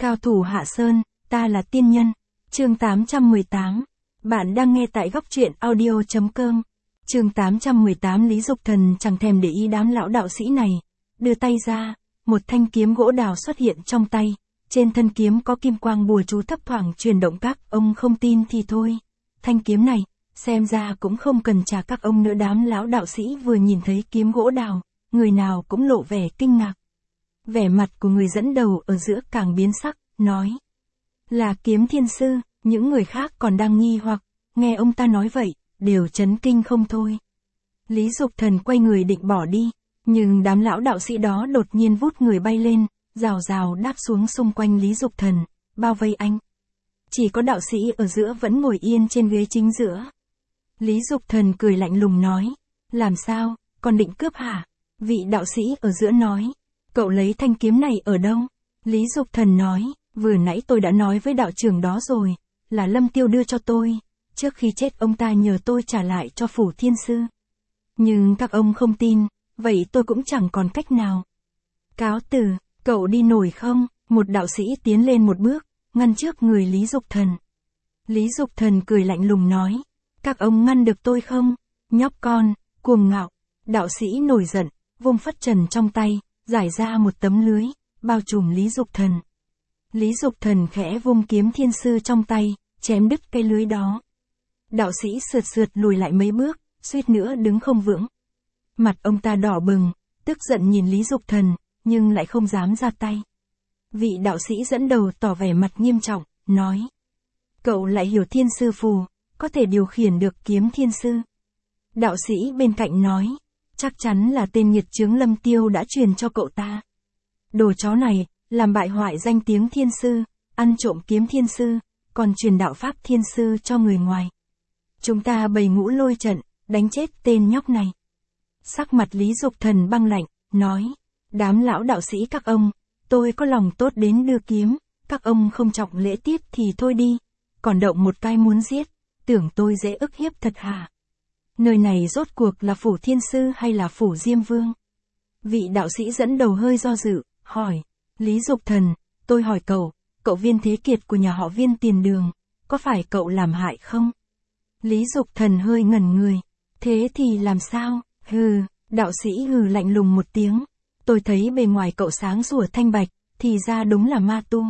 Cao thủ Hạ Sơn, ta là tiên nhân. Chương 818. Bạn đang nghe tại góc truyện audio.com. Chương 818. Lý Dục Thần chẳng thèm để ý đám lão đạo sĩ này, đưa tay ra, một thanh kiếm gỗ đào xuất hiện trong tay, trên thân kiếm có kim quang bùa chú thấp thoảng chuyển động. Các ông không tin thì thôi, thanh kiếm này, xem ra cũng không cần trả các ông nữa. Đám lão đạo sĩ vừa nhìn thấy kiếm gỗ đào, người nào cũng lộ vẻ kinh ngạc. Vẻ mặt của người dẫn đầu ở giữa càng biến sắc, nói: là Kiếm Thiên Sư. Những người khác còn đang nghi hoặc, nghe ông ta nói vậy, đều chấn kinh không thôi. Lý Dục Thần quay người định bỏ đi, nhưng đám lão đạo sĩ đó đột nhiên vút người bay lên, rào rào đáp xuống xung quanh Lý Dục Thần, bao vây anh. Chỉ có đạo sĩ ở giữa vẫn ngồi yên trên ghế chính giữa. Lý Dục Thần cười lạnh lùng nói: làm sao, còn định cướp hả? Vị đạo sĩ ở giữa nói: cậu lấy thanh kiếm này ở đâu? Lý Dục Thần nói: vừa nãy tôi đã nói với đạo trưởng đó rồi, là Lâm Tiêu đưa cho tôi, trước khi chết ông ta nhờ tôi trả lại cho Phủ Thiên Sư. Nhưng các ông không tin, vậy tôi cũng chẳng còn cách nào. Cáo từ, cậu đi nổi không? Một đạo sĩ tiến lên một bước, ngăn trước người Lý Dục Thần. Lý Dục Thần cười lạnh lùng nói: các ông ngăn được tôi không? Nhóc con, cuồng ngạo. Đạo sĩ nổi giận, vung phất trần trong tay, giải ra một tấm lưới, bao trùm Lý Dục Thần. Lý Dục Thần khẽ vung Kiếm Thiên Sư trong tay, chém đứt cây lưới đó. Đạo sĩ sượt sượt lùi lại mấy bước, suýt nữa đứng không vững. Mặt ông ta đỏ bừng, tức giận nhìn Lý Dục Thần, nhưng lại không dám ra tay. Vị đạo sĩ dẫn đầu tỏ vẻ mặt nghiêm trọng, nói: cậu lại hiểu Thiên Sư Phù, có thể điều khiển được Kiếm Thiên Sư. Đạo sĩ bên cạnh nói: chắc chắn là tên nghiệt chướng Lâm Tiêu đã truyền cho cậu ta. Đồ chó này, làm bại hoại danh tiếng Thiên Sư, ăn trộm Kiếm Thiên Sư, còn truyền đạo pháp Thiên Sư cho người ngoài. Chúng ta bày ngũ lôi trận, đánh chết tên nhóc này. Sắc mặt Lý Dục Thần băng lạnh, nói: đám lão đạo sĩ các ông, tôi có lòng tốt đến đưa kiếm, các ông không trọng lễ tiết thì thôi đi, còn động một cái muốn giết, tưởng tôi dễ ức hiếp thật hả? Nơi này rốt cuộc là Phủ Thiên Sư hay là Phủ Diêm Vương? Vị đạo sĩ dẫn đầu hơi do dự, hỏi: Lý Dục Thần, tôi hỏi cậu, Viên Thế Kiệt của nhà họ Viên Tiền Đường, có phải cậu làm hại không? Lý Dục Thần hơi ngẩn người: thế thì làm sao? Hừ, đạo sĩ hừ lạnh lùng một tiếng: tôi thấy bề ngoài cậu sáng sủa thanh bạch, thì ra đúng là ma tu.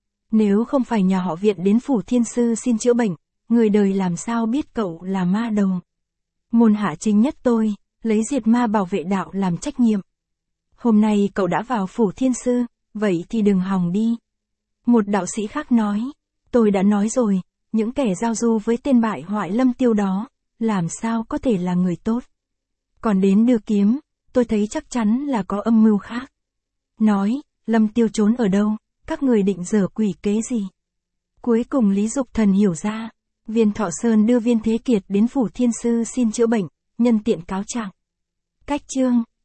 Nếu không phải nhà họ Viện đến Phủ Thiên Sư xin chữa bệnh, người đời làm sao biết cậu là ma đầu. Môn hạ chính nhất tôi, lấy diệt ma bảo vệ đạo làm trách nhiệm. Hôm nay cậu đã vào Phủ Thiên Sư, vậy thì đừng hòng đi. Một đạo sĩ khác nói: tôi đã nói rồi, những kẻ giao du với tên bại hoại Lâm Tiêu đó, làm sao có thể là người tốt. Còn đến đưa kiếm, tôi thấy chắc chắn là có âm mưu khác. Nói, Lâm Tiêu trốn ở đâu, các người định giở quỷ kế gì? Cuối cùng Lý Dục Thần hiểu ra, Viên Thọ Sơn đưa Viên Thế Kiệt đến Phủ Thiên Sư xin chữa bệnh, nhân tiện cáo trạng. Cách chương